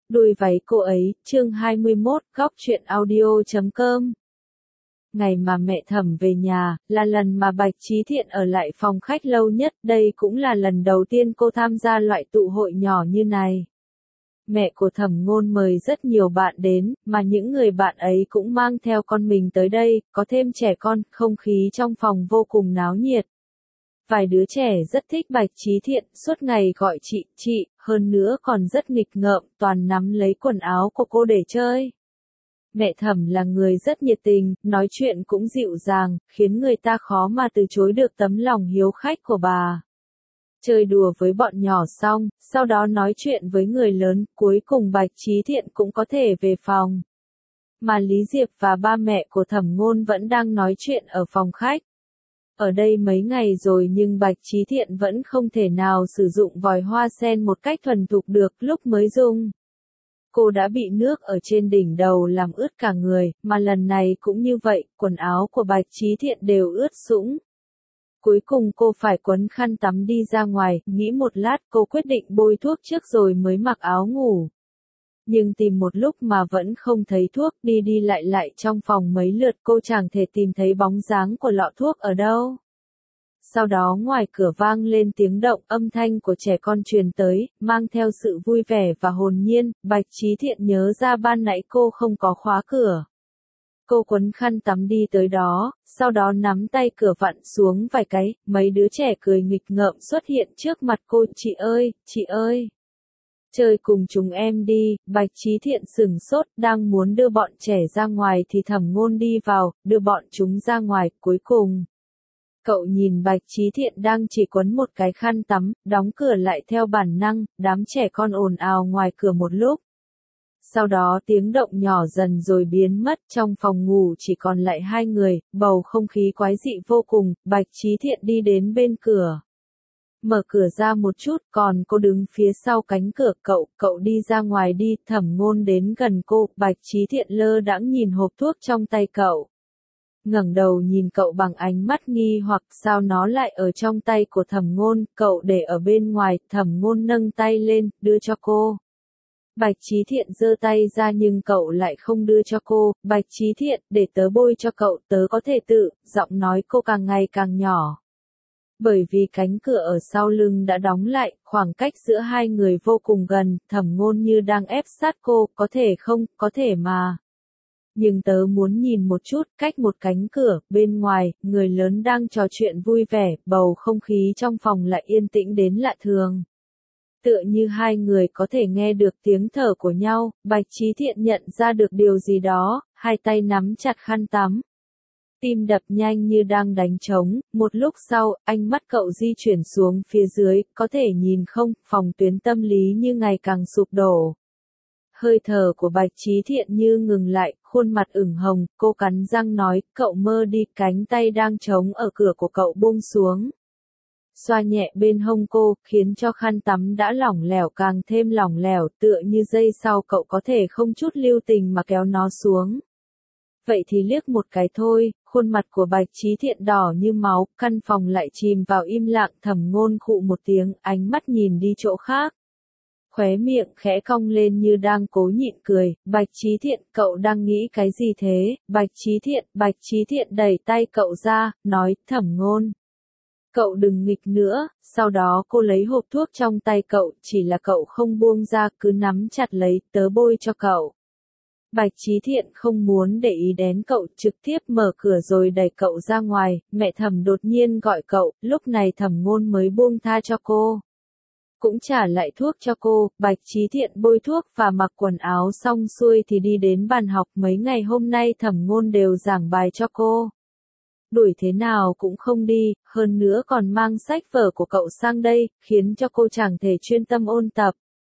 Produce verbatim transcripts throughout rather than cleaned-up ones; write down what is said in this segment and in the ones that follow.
Đuôi váy cô ấy, chương hai mươi mốt, góc truyện audio chấm com. Ngày mà mẹ Thẩm về nhà, là lần mà Bạch Chí Thiện ở lại phòng khách lâu nhất, đây cũng là lần đầu tiên cô tham gia loại tụ hội nhỏ như này. Mẹ của Thẩm Ngôn mời rất nhiều bạn đến, mà những người bạn ấy cũng mang theo con mình tới đây, có thêm trẻ con, không khí trong phòng vô cùng náo nhiệt. Vài đứa trẻ rất thích Bạch Chí Thiện, suốt ngày gọi chị, chị, hơn nữa còn rất nghịch ngợm, toàn nắm lấy quần áo của cô để chơi. Mẹ Thẩm là người rất nhiệt tình, nói chuyện cũng dịu dàng, khiến người ta khó mà từ chối được tấm lòng hiếu khách của bà. Chơi đùa với bọn nhỏ xong, sau đó nói chuyện với người lớn, cuối cùng Bạch Chí Thiện cũng có thể về phòng. Mà Lý Diệp và ba mẹ của Thẩm Ngôn vẫn đang nói chuyện ở phòng khách. Ở đây mấy ngày rồi nhưng Bạch Chí Thiện vẫn không thể nào sử dụng vòi hoa sen một cách thuần thục được lúc mới dùng. Cô đã bị nước ở trên đỉnh đầu làm ướt cả người, mà lần này cũng như vậy, quần áo của Bạch Chí Thiện đều ướt sũng. Cuối cùng cô phải quấn khăn tắm đi ra ngoài, nghĩ một lát cô quyết định bôi thuốc trước rồi mới mặc áo ngủ. Nhưng tìm một lúc mà vẫn không thấy thuốc, đi đi lại lại trong phòng mấy lượt cô chẳng thể tìm thấy bóng dáng của lọ thuốc ở đâu. Sau đó ngoài cửa vang lên tiếng động, âm thanh của trẻ con truyền tới, mang theo sự vui vẻ và hồn nhiên. Bạch Chí Thiện nhớ ra ban nãy cô không có khóa cửa. Cô quấn khăn tắm đi tới đó, sau đó nắm tay cửa vặn xuống vài cái, mấy đứa trẻ cười nghịch ngợm xuất hiện trước mặt cô. Chị ơi, chị ơi! Chơi cùng chúng em đi. Bạch Chí Thiện sửng sốt, đang muốn đưa bọn trẻ ra ngoài thì Thẩm Ngôn đi vào, đưa bọn chúng ra ngoài, cuối cùng. Cậu nhìn Bạch Chí Thiện đang chỉ quấn một cái khăn tắm, đóng cửa lại theo bản năng, đám trẻ con ồn ào ngoài cửa một lúc. Sau đó tiếng động nhỏ dần rồi biến mất, trong phòng ngủ chỉ còn lại hai người, bầu không khí quái dị vô cùng. Bạch Chí Thiện đi đến bên cửa. Mở cửa ra một chút, còn cô đứng phía sau cánh cửa. Cậu, cậu đi ra ngoài đi. Thẩm Ngôn đến gần cô, Bạch Chí Thiện lơ đãng nhìn hộp thuốc trong tay cậu. Ngẩng đầu nhìn cậu bằng ánh mắt nghi hoặc, sao nó lại ở trong tay của Thẩm Ngôn, cậu để ở bên ngoài. Thẩm Ngôn nâng tay lên, đưa cho cô. Bạch Chí Thiện giơ tay ra nhưng cậu lại không đưa cho cô. Bạch Chí Thiện, để tớ bôi cho cậu, tớ có thể tự, giọng nói cô càng ngày càng nhỏ. Bởi vì cánh cửa ở sau lưng đã đóng lại, khoảng cách giữa hai người vô cùng gần, Thẩm Ngôn như đang ép sát cô, có thể không, có thể mà. Nhưng tớ muốn nhìn một chút, cách một cánh cửa, bên ngoài, người lớn đang trò chuyện vui vẻ, bầu không khí trong phòng lại yên tĩnh đến lạ thường. Tựa như hai người có thể nghe được tiếng thở của nhau. Bạch Chí Thiện nhận ra được điều gì đó, hai tay nắm chặt khăn tắm. Tim đập nhanh như đang đánh trống, một lúc sau, ánh mắt cậu di chuyển xuống phía dưới, có thể nhìn không, phòng tuyến tâm lý như ngày càng sụp đổ. Hơi thở của Bạch Chí Thiện như ngừng lại, khuôn mặt ửng hồng, cô cắn răng nói, cậu mơ đi. Cánh tay đang trống ở cửa của cậu buông xuống. Xoa nhẹ bên hông cô, khiến cho khăn tắm đã lỏng lẻo càng thêm lỏng lẻo, tựa như giây sau cậu có thể không chút lưu tình mà kéo nó xuống. Vậy thì liếc một cái thôi. Khuôn mặt của Bạch Chí Thiện đỏ như máu, căn phòng lại chìm vào im lặng. Thẩm Ngôn khụ một tiếng, ánh mắt nhìn đi chỗ khác. Khóe miệng khẽ cong lên như đang cố nhịn cười. Bạch Chí Thiện, cậu đang nghĩ cái gì thế? Bạch Chí Thiện, Bạch Chí Thiện đẩy tay cậu ra, nói, Thẩm Ngôn. Cậu đừng nghịch nữa. Sau đó cô lấy hộp thuốc trong tay cậu, chỉ là cậu không buông ra, cứ nắm chặt lấy, tớ bôi cho cậu. Bạch Chí Thiện không muốn để ý đến cậu, trực tiếp mở cửa rồi đẩy cậu ra ngoài. Mẹ Thẩm đột nhiên gọi cậu, lúc này Thẩm Ngôn mới buông tha cho cô. Cũng trả lại thuốc cho cô. Bạch Chí Thiện bôi thuốc và mặc quần áo xong xuôi thì đi đến bàn học. Mấy ngày hôm nay Thẩm Ngôn đều giảng bài cho cô. Đuổi thế nào cũng không đi, hơn nữa còn mang sách vở của cậu sang đây, khiến cho cô chẳng thể chuyên tâm ôn tập.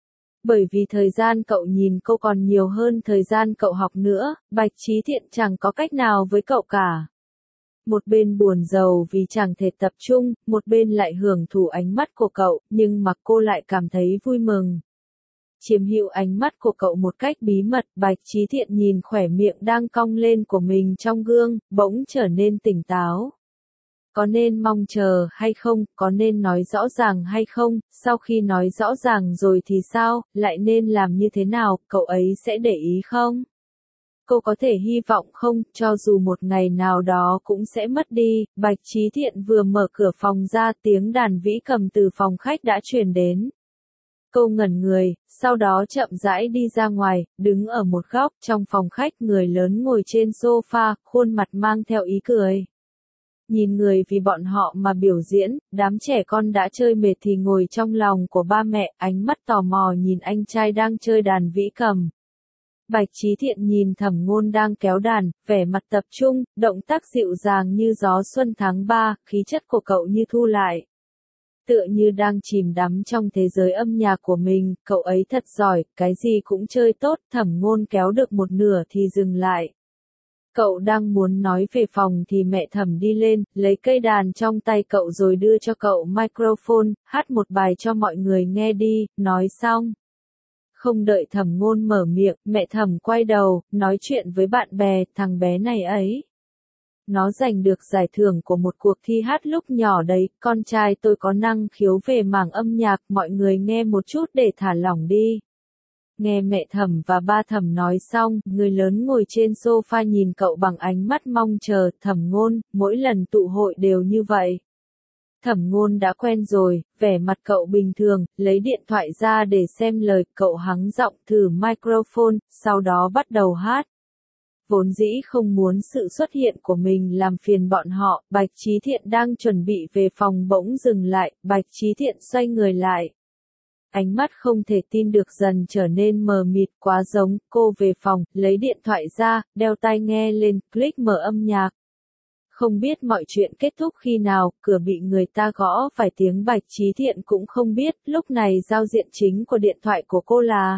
Bởi vì thời gian cậu nhìn cô còn nhiều hơn thời gian cậu học nữa, Bạch Chí Thiện chẳng có cách nào với cậu cả. Một bên buồn rầu vì chẳng thể tập trung, một bên lại hưởng thụ ánh mắt của cậu, nhưng mà cô lại cảm thấy vui mừng. Chiếm hữu ánh mắt của cậu một cách bí mật, Bạch Chí Thiện nhìn khóe miệng đang cong lên của mình trong gương, bỗng trở nên tỉnh táo. Có nên mong chờ hay không, có nên nói rõ ràng hay không, sau khi nói rõ ràng rồi thì sao, lại nên làm như thế nào, cậu ấy sẽ để ý không? Cô có thể hy vọng không, cho dù một ngày nào đó cũng sẽ mất đi, Bạch Chí Thiện vừa mở cửa phòng ra tiếng đàn vĩ cầm từ phòng khách đã truyền đến. Cô ngẩn người, sau đó chậm rãi đi ra ngoài, đứng ở một góc trong phòng khách, người lớn ngồi trên sofa, khuôn mặt mang theo ý cười. Nhìn người vì bọn họ mà biểu diễn, đám trẻ con đã chơi mệt thì ngồi trong lòng của ba mẹ, ánh mắt tò mò nhìn anh trai đang chơi đàn vĩ cầm. Bạch Chí Thiện nhìn Thẩm Ngôn đang kéo đàn, vẻ mặt tập trung, động tác dịu dàng như gió xuân tháng ba, khí chất của cậu như thu lại. Tựa như đang chìm đắm trong thế giới âm nhạc của mình, cậu ấy thật giỏi, cái gì cũng chơi tốt, Thẩm Ngôn kéo được một nửa thì dừng lại. Cậu đang muốn nói về phòng thì mẹ Thẩm đi lên, lấy cây đàn trong tay cậu rồi đưa cho cậu microphone, hát một bài cho mọi người nghe đi, nói xong. Không đợi Thẩm Ngôn mở miệng, mẹ Thẩm quay đầu, nói chuyện với bạn bè, thằng bé này ấy. Nó giành được giải thưởng của một cuộc thi hát lúc nhỏ đấy, con trai tôi có năng khiếu về mảng âm nhạc, mọi người nghe một chút để thả lỏng đi. Nghe mẹ Thẩm và ba Thẩm nói xong, người lớn ngồi trên sofa nhìn cậu bằng ánh mắt mong chờ, Thẩm Ngôn, mỗi lần tụ hội đều như vậy. Thẩm Ngôn đã quen rồi, vẻ mặt cậu bình thường, lấy điện thoại ra để xem lời, cậu hắng giọng thử microphone, sau đó bắt đầu hát. Vốn dĩ không muốn sự xuất hiện của mình làm phiền bọn họ, Bạch Chí Thiện đang chuẩn bị về phòng bỗng dừng lại, Bạch Chí Thiện xoay người lại. Ánh mắt không thể tin được dần trở nên mờ mịt, quá giống, cô về phòng, lấy điện thoại ra, đeo tai nghe lên, click mở âm nhạc. Không biết mọi chuyện kết thúc khi nào, cửa bị người ta gõ vài tiếng, Bạch Chí Thiện cũng không biết, lúc này giao diện chính của điện thoại của cô là.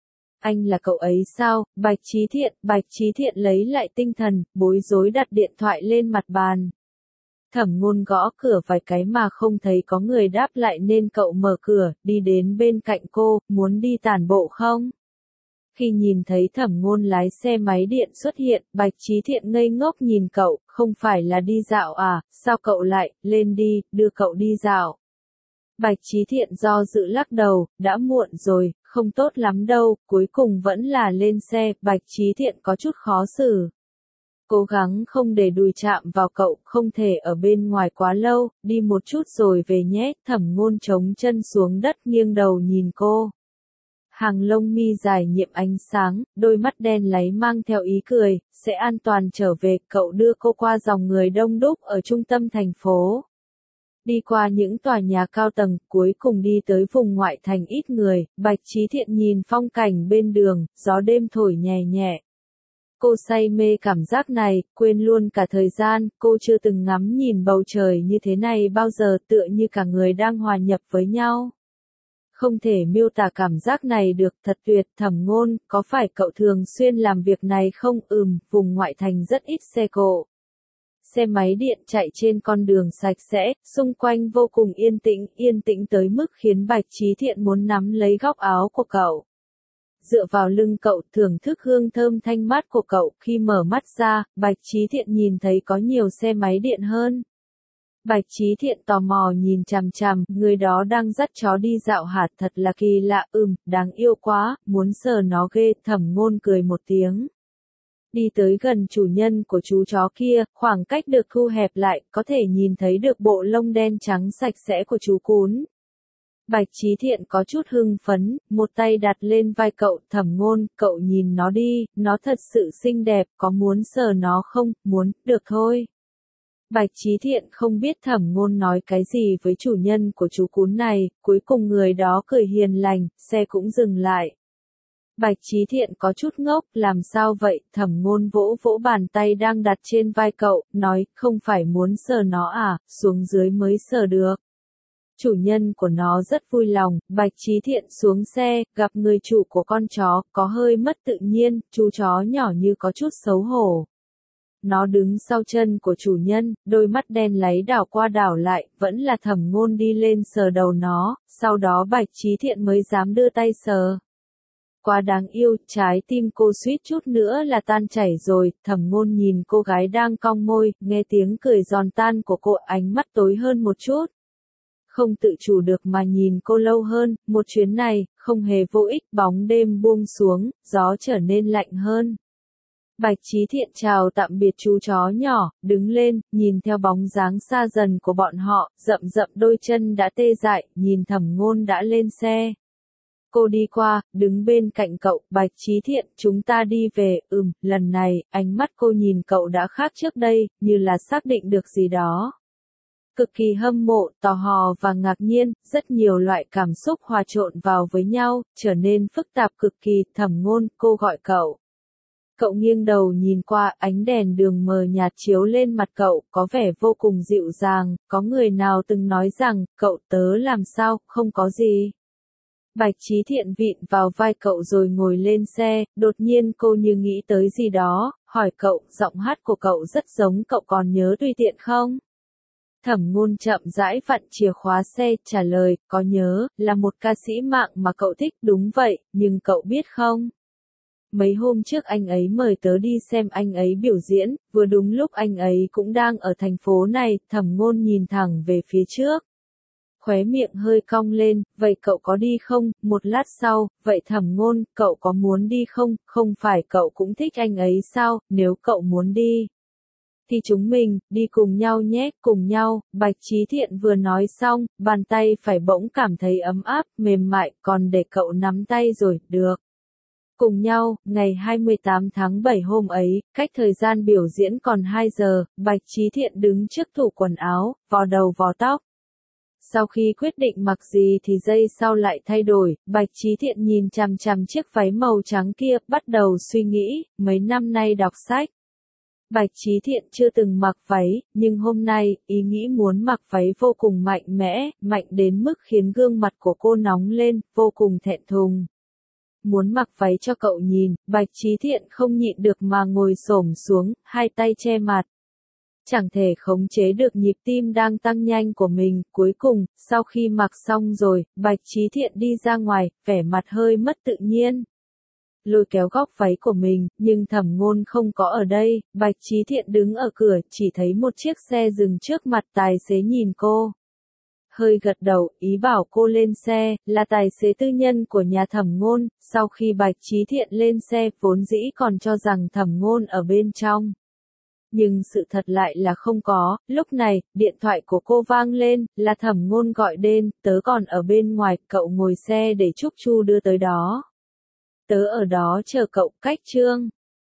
Anh là cậu ấy sao, Bạch Chí Thiện, Bạch Chí Thiện lấy lại tinh thần, bối rối đặt điện thoại lên mặt bàn. Thẩm Ngôn gõ cửa vài cái mà không thấy có người đáp lại nên cậu mở cửa, đi đến bên cạnh cô, muốn đi tản bộ không? Khi nhìn thấy Thẩm Ngôn lái xe máy điện xuất hiện, Bạch Chí Thiện ngây ngốc nhìn cậu, không phải là đi dạo à, sao cậu lại, lên đi, đưa cậu đi dạo. Bạch Chí Thiện do dự lắc đầu, đã muộn rồi, không tốt lắm đâu, cuối cùng vẫn là lên xe, Bạch Chí Thiện có chút khó xử. Cố gắng không để đùi chạm vào cậu, không thể ở bên ngoài quá lâu, đi một chút rồi về nhé, Thẩm Ngôn chống chân xuống đất nghiêng đầu nhìn cô. Hàng lông mi dài nhiệm ánh sáng, đôi mắt đen láy mang theo ý cười, sẽ an toàn trở về, cậu đưa cô qua dòng người đông đúc ở trung tâm thành phố. Đi qua những tòa nhà cao tầng, cuối cùng đi tới vùng ngoại thành ít người, Bạch Chí Thiện nhìn phong cảnh bên đường, gió đêm thổi nhẹ nhẹ. Cô say mê cảm giác này, quên luôn cả thời gian, cô chưa từng ngắm nhìn bầu trời như thế này bao giờ, tựa như cả người đang hòa nhập với nhau. Không thể miêu tả cảm giác này được, thật tuyệt, Thẩm Ngôn, có phải cậu thường xuyên làm việc này không? Ừm, vùng ngoại thành rất ít xe cộ. Xe máy điện chạy trên con đường sạch sẽ, xung quanh vô cùng yên tĩnh, yên tĩnh tới mức khiến Bạch Chí Thiện muốn nắm lấy góc áo của cậu. Dựa vào lưng cậu, thưởng thức hương thơm thanh mát của cậu, khi mở mắt ra, Bạch Chí Thiện nhìn thấy có nhiều xe máy điện hơn. Bạch Chí Thiện tò mò nhìn chằm chằm, người đó đang dắt chó đi dạo hả, thật là kỳ lạ, ừm, đáng yêu quá, muốn sờ nó ghê, Thẩm Ngôn cười một tiếng. Đi tới gần chủ nhân của chú chó kia, khoảng cách được thu hẹp lại, có thể nhìn thấy được bộ lông đen trắng sạch sẽ của chú cún. Bạch Chí Thiện có chút hưng phấn, một tay đặt lên vai cậu, Thẩm Ngôn, cậu nhìn nó đi, nó thật sự xinh đẹp, có muốn sờ nó không? Muốn, được thôi. Bạch Chí Thiện không biết Thẩm Ngôn nói cái gì với chủ nhân của chú cún này, cuối cùng người đó cười hiền lành, xe cũng dừng lại. Bạch Chí Thiện có chút ngốc, làm sao vậy, Thẩm Ngôn vỗ vỗ bàn tay đang đặt trên vai cậu, nói, không phải muốn sờ nó à, xuống dưới mới sờ được. Chủ nhân của nó rất vui lòng, Bạch Chí Thiện xuống xe, gặp người chủ của con chó, có hơi mất tự nhiên, chú chó nhỏ như có chút xấu hổ. Nó đứng sau chân của chủ nhân, đôi mắt đen láy đảo qua đảo lại, vẫn là Thẩm Ngôn đi lên sờ đầu nó, sau đó Bạch Chí Thiện mới dám đưa tay sờ. Quá đáng yêu, trái tim cô suýt chút nữa là tan chảy rồi, Thẩm Ngôn nhìn cô gái đang cong môi, nghe tiếng cười giòn tan của cô, ánh mắt tối hơn một chút. Không tự chủ được mà nhìn cô lâu hơn, một chuyến này, không hề vô ích, bóng đêm buông xuống, gió trở nên lạnh hơn. Bạch Chí Thiện chào tạm biệt chú chó nhỏ, đứng lên, nhìn theo bóng dáng xa dần của bọn họ, rậm rậm đôi chân đã tê dại, nhìn Thẩm Ngôn đã lên xe. Cô đi qua, đứng bên cạnh cậu, Bạch Chí Thiện, chúng ta đi về, ừm, lần này, ánh mắt cô nhìn cậu đã khác trước đây, như là xác định được gì đó. Cực kỳ hâm mộ, tò mò và ngạc nhiên, rất nhiều loại cảm xúc hòa trộn vào với nhau, trở nên phức tạp cực kỳ, Thẩm Ngôn, cô gọi cậu. Cậu nghiêng đầu nhìn qua, ánh đèn đường mờ nhạt chiếu lên mặt cậu, có vẻ vô cùng dịu dàng, có người nào từng nói rằng, cậu tớ làm sao, không có gì. Bạch Chí Thiện vịn vào vai cậu rồi ngồi lên xe, đột nhiên cô như nghĩ tới gì đó, hỏi cậu, giọng hát của cậu rất giống, cậu còn nhớ tùy tiện không? Thẩm Ngôn chậm rãi vặn chìa khóa xe, trả lời, có nhớ, là một ca sĩ mạng mà cậu thích, đúng vậy, nhưng cậu biết không? Mấy hôm trước anh ấy mời tớ đi xem anh ấy biểu diễn, vừa đúng lúc anh ấy cũng đang ở thành phố này, Thẩm Ngôn nhìn thẳng về phía trước. Khóe miệng hơi cong lên, vậy cậu có đi không? Một lát sau, vậy Thẩm Ngôn, cậu có muốn đi không? Không phải cậu cũng thích anh ấy sao? Nếu cậu muốn đi, thì chúng mình, đi cùng nhau nhé, cùng nhau, Bạch Chí Thiện vừa nói xong, bàn tay phải bỗng cảm thấy ấm áp, mềm mại, còn để cậu nắm tay rồi, được. Cùng nhau, ngày hai mươi tám tháng bảy hôm ấy, cách thời gian biểu diễn còn hai giờ, Bạch Chí Thiện đứng trước tủ quần áo, vò đầu vò tóc. Sau khi quyết định mặc gì thì giây sau lại thay đổi, Bạch Chí Thiện nhìn chằm chằm chiếc váy màu trắng kia, bắt đầu suy nghĩ, mấy năm nay đọc sách. Bạch Chí Thiện chưa từng mặc váy, nhưng hôm nay, ý nghĩ muốn mặc váy vô cùng mạnh mẽ, mạnh đến mức khiến gương mặt của cô nóng lên, vô cùng thẹn thùng. Muốn mặc váy cho cậu nhìn, Bạch Chí Thiện không nhịn được mà ngồi xổm xuống, hai tay che mặt. Chẳng thể khống chế được nhịp tim đang tăng nhanh của mình, cuối cùng, sau khi mặc xong rồi, Bạch Chí Thiện đi ra ngoài, vẻ mặt hơi mất tự nhiên. Lôi kéo góc váy của mình, nhưng Thẩm Ngôn không có ở đây, Bạch Chí Thiện đứng ở cửa, chỉ thấy một chiếc xe dừng trước mặt, tài xế nhìn cô. Hơi gật đầu, ý bảo cô lên xe, là tài xế tư nhân của nhà Thẩm Ngôn, sau khi Bạch Chí Thiện lên xe, vốn dĩ còn cho rằng Thẩm Ngôn ở bên trong. Nhưng sự thật lại là không có, lúc này, điện thoại của cô vang lên, là Thẩm Ngôn gọi đến, tớ còn ở bên ngoài, cậu ngồi xe để Trúc Chu đưa tới đó. Tớ ở đó chờ cậu, cách Trương.